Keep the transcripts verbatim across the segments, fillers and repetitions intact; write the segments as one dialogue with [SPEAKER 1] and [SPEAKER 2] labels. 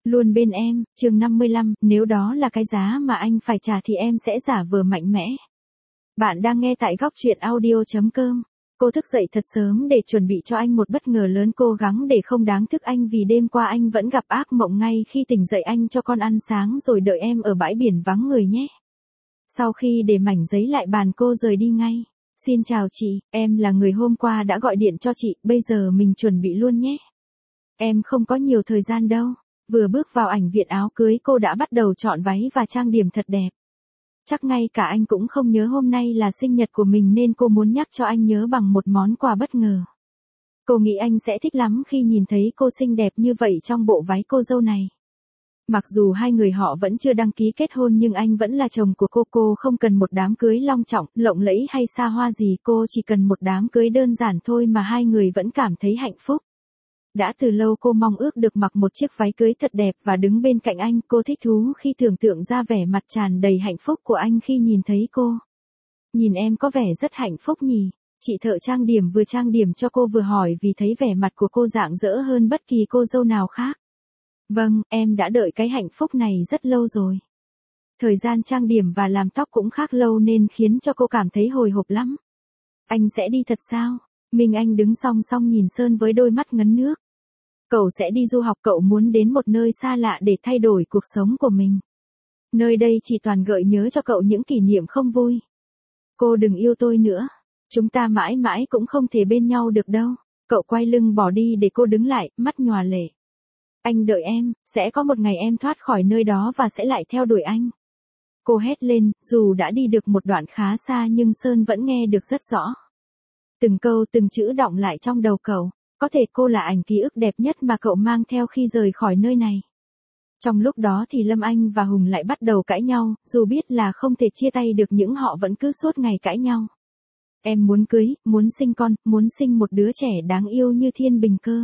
[SPEAKER 1] Luôn bên em, chương năm mươi lăm, nếu đó là cái giá mà anh phải trả thì em sẽ giả vờ mạnh mẽ. Bạn đang nghe tại góc truyện audio chấm com. Cô thức dậy thật sớm để chuẩn bị cho anh một bất ngờ lớn, cố gắng để không đáng thức anh vì đêm qua anh vẫn gặp ác mộng. Ngay khi tỉnh dậy anh cho con ăn sáng rồi đợi em ở bãi biển vắng người nhé. Sau khi để mảnh giấy lại bàn cô rời đi ngay. Xin chào chị, em là người hôm qua đã gọi điện cho chị, bây giờ mình chuẩn bị luôn nhé. Em không có nhiều thời gian đâu. Vừa bước vào ảnh viện áo cưới cô đã bắt đầu chọn váy và trang điểm thật đẹp. Chắc ngay cả anh cũng không nhớ hôm nay là sinh nhật của mình nên cô muốn nhắc cho anh nhớ bằng một món quà bất ngờ. Cô nghĩ anh sẽ thích lắm khi nhìn thấy cô xinh đẹp như vậy trong bộ váy cô dâu này. Mặc dù hai người họ vẫn chưa đăng ký kết hôn nhưng anh vẫn là chồng của cô. Cô không cần một đám cưới long trọng, lộng lẫy hay xa hoa gì, cô chỉ cần một đám cưới đơn giản thôi mà hai người vẫn cảm thấy hạnh phúc. Đã từ lâu cô mong ước được mặc một chiếc váy cưới thật đẹp và đứng bên cạnh anh. Cô thích thú khi tưởng tượng ra vẻ mặt tràn đầy hạnh phúc của anh khi nhìn thấy cô. Nhìn em có vẻ rất hạnh phúc nhỉ? Chị thợ trang điểm vừa trang điểm cho cô vừa hỏi vì thấy vẻ mặt của cô rạng rỡ hơn bất kỳ cô dâu nào khác. Vâng, em đã đợi cái hạnh phúc này rất lâu rồi. Thời gian trang điểm và làm tóc cũng khác lâu nên khiến cho cô cảm thấy hồi hộp lắm. Anh sẽ đi thật sao? Minh Anh đứng song song nhìn Sơn với đôi mắt ngấn nước. Cậu sẽ đi du học, cậu muốn đến một nơi xa lạ để thay đổi cuộc sống của mình. Nơi đây chỉ toàn gợi nhớ cho cậu những kỷ niệm không vui. Cô đừng yêu tôi nữa. Chúng ta mãi mãi cũng không thể bên nhau được đâu. Cậu quay lưng bỏ đi để cô đứng lại, mắt nhòa lệ. Anh đợi em, sẽ có một ngày em thoát khỏi nơi đó và sẽ lại theo đuổi anh. Cô hét lên, dù đã đi được một đoạn khá xa nhưng Sơn vẫn nghe được rất rõ. Từng câu từng chữ đọng lại trong đầu cậu. Có thể cô là ảnh ký ức đẹp nhất mà cậu mang theo khi rời khỏi nơi này. Trong lúc đó thì Lâm Anh và Hùng lại bắt đầu cãi nhau, dù biết là không thể chia tay được nhưng họ vẫn cứ suốt ngày cãi nhau. Em muốn cưới, muốn sinh con, muốn sinh một đứa trẻ đáng yêu như Thiên Bình cơ.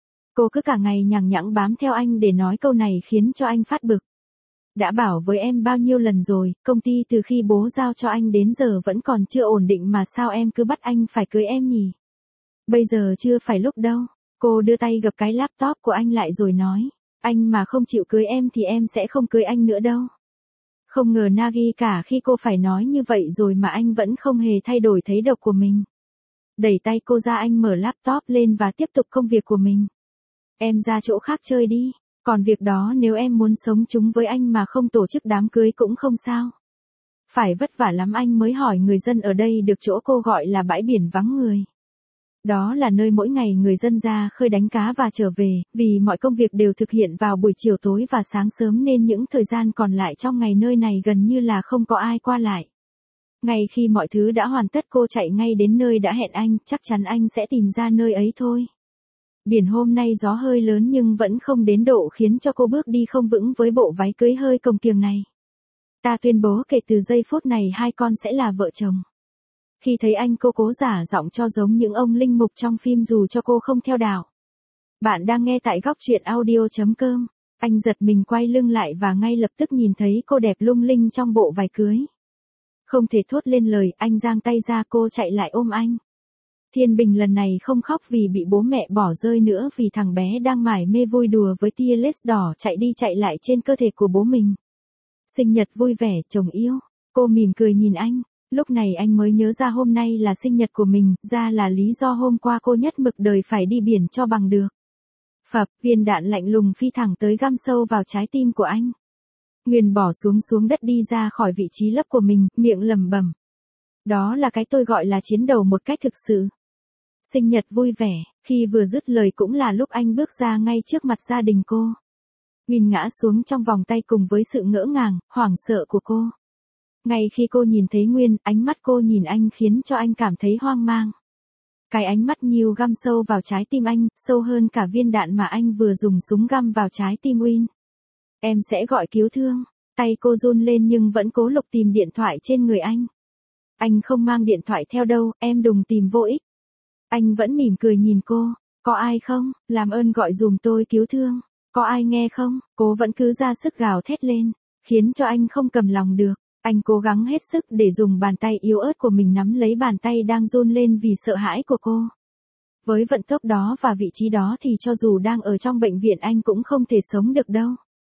[SPEAKER 1] Cô cứ cả ngày nhằng nhẵng bám theo anh để nói câu này khiến cho anh phát bực. Đã bảo với em bao nhiêu lần rồi, công ty từ khi bố giao cho anh đến giờ vẫn còn chưa ổn định mà sao em cứ bắt anh phải cưới em nhỉ? Bây giờ chưa phải lúc đâu. Cô đưa tay gập cái laptop của anh lại rồi nói. Anh mà không chịu cưới em thì em sẽ không cưới anh nữa đâu. Không ngờ Nagi cả khi cô phải nói như vậy rồi mà anh vẫn không hề thay đổi thấy độc của mình. Đẩy tay cô ra, anh mở laptop lên và tiếp tục công việc của mình. Em ra chỗ khác chơi đi. Còn việc đó nếu em muốn sống chung với anh mà không tổ chức đám cưới cũng không sao. Phải vất vả lắm anh mới hỏi người dân ở đây được chỗ cô gọi là bãi biển vắng người. Đó là nơi mỗi ngày người dân ra khơi đánh cá và trở về, vì mọi công việc đều thực hiện vào buổi chiều tối và sáng sớm nên những thời gian còn lại trong ngày nơi này gần như là không có ai qua lại. Ngay khi mọi thứ đã hoàn tất cô chạy ngay đến nơi đã hẹn anh, chắc chắn anh sẽ tìm ra nơi ấy thôi. Biển hôm nay gió hơi lớn nhưng vẫn không đến độ khiến cho cô bước đi không vững với bộ váy cưới hơi cồng kiềng này. Ta tuyên bố kể từ giây phút này hai con sẽ là vợ chồng. Khi thấy anh cô cố giả giọng cho giống những ông linh mục trong phim dù cho cô không theo đạo. Bạn đang nghe tại góc truyện audio chấm com. Anh giật mình quay lưng lại và ngay lập tức nhìn thấy cô đẹp lung linh trong bộ váy cưới. Không thể thốt lên lời, anh giang tay ra, cô chạy lại ôm anh. Thiên Bình lần này không khóc vì bị bố mẹ bỏ rơi nữa vì thằng bé đang mải mê vui đùa với tia lace đỏ chạy đi chạy lại trên cơ thể của bố mình. Sinh nhật vui vẻ, chồng yêu. Cô mỉm cười nhìn anh. Lúc này anh mới nhớ ra hôm nay là sinh nhật của mình, ra là lý do hôm qua cô nhất mực đời phải đi biển cho bằng được. Phập, viên đạn lạnh lùng phi thẳng tới găm sâu vào trái tim của anh. Nguyên bỏ xuống xuống đất đi ra khỏi vị trí lấp của mình, miệng lẩm bẩm. Đó là cái tôi gọi là chiến đầu một cách thực sự. Sinh nhật vui vẻ, khi vừa dứt lời cũng là lúc anh bước ra ngay trước mặt gia đình cô. Nguyên ngã xuống trong vòng tay cùng với sự ngỡ ngàng, hoảng sợ của cô. Ngay khi cô nhìn thấy Nguyên, ánh mắt cô nhìn anh khiến cho anh cảm thấy hoang mang. Cái ánh mắt nhiều găm sâu vào trái tim anh, sâu hơn cả viên đạn mà anh vừa dùng súng găm vào trái tim Win. Em sẽ gọi cứu thương. Tay cô run lên nhưng vẫn cố lục tìm điện thoại trên người anh. Anh không mang điện thoại theo đâu, em đừng tìm vô ích. Anh vẫn mỉm cười nhìn cô. Có ai không? Làm ơn gọi dùm tôi cứu thương. Có ai nghe không? Cô vẫn cứ ra sức gào thét lên, khiến cho anh không cầm lòng được. Anh cố gắng hết sức để dùng bàn tay yếu ớt của mình nắm lấy bàn tay đang run lên vì sợ hãi của cô. Với vận tốc đó và vị trí đó thì cho dù đang ở trong bệnh viện anh cũng không thể sống được đâu.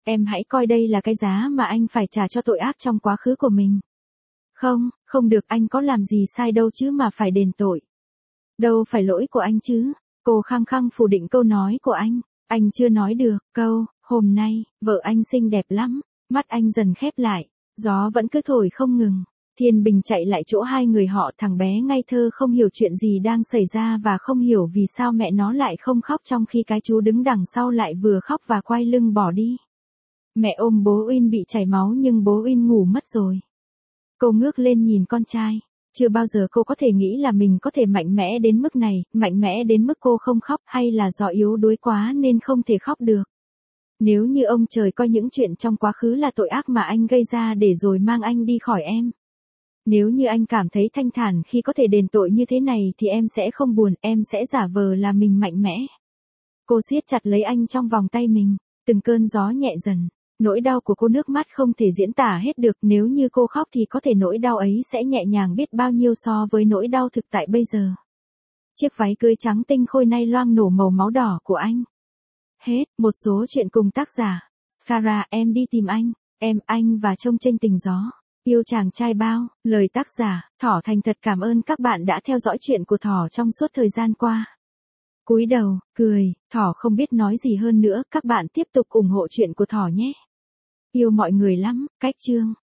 [SPEAKER 1] Em hãy coi đây là cái giá mà anh phải trả cho tội ác trong quá khứ của mình. Không, không được, anh có làm gì sai đâu chứ mà phải đền tội. Đâu phải lỗi của anh chứ. Cô khăng khăng phủ định câu nói của anh. Anh chưa nói được câu, hôm nay, vợ anh xinh đẹp lắm. Mắt anh dần khép lại, gió vẫn cứ thổi không ngừng. Thiên Bình chạy lại chỗ hai người họ, thằng bé ngây thơ không hiểu chuyện gì đang xảy ra và không hiểu vì sao mẹ nó lại không khóc trong khi cái chú đứng đằng sau lại vừa khóc và quay lưng bỏ đi. Mẹ ôm bố Uyên bị chảy máu nhưng bố Uyên ngủ mất rồi. Cô ngước lên nhìn con trai. Chưa bao giờ cô có thể nghĩ là mình có thể mạnh mẽ đến mức này, mạnh mẽ đến mức cô không khóc, hay là do yếu đuối quá nên không thể khóc được. Nếu như ông trời coi những chuyện trong quá khứ là tội ác mà anh gây ra để rồi mang anh đi khỏi em. Nếu như anh cảm thấy thanh thản khi có thể đền tội như thế này thì em sẽ không buồn, em sẽ giả vờ là mình mạnh mẽ. Cô siết chặt lấy anh trong vòng tay mình, từng cơn gió nhẹ dần. Nỗi đau của cô nước mắt không thể diễn tả hết được, nếu như cô khóc thì có thể nỗi đau ấy sẽ nhẹ nhàng biết bao nhiêu so với nỗi đau thực tại bây giờ. Chiếc váy cưới trắng tinh khôi nay loang nổ màu máu đỏ của anh. Hết, một số chuyện cùng tác giả. Skara, em đi tìm anh, em, anh và trông chênh tình gió. Yêu chàng trai bao, lời tác giả, Thỏ thành thật cảm ơn các bạn đã theo dõi chuyện của Thỏ trong suốt thời gian qua. Cúi đầu, cười, Thỏ không biết nói gì hơn nữa, các bạn tiếp tục ủng hộ chuyện của Thỏ nhé. Yêu mọi người lắm, cách chương.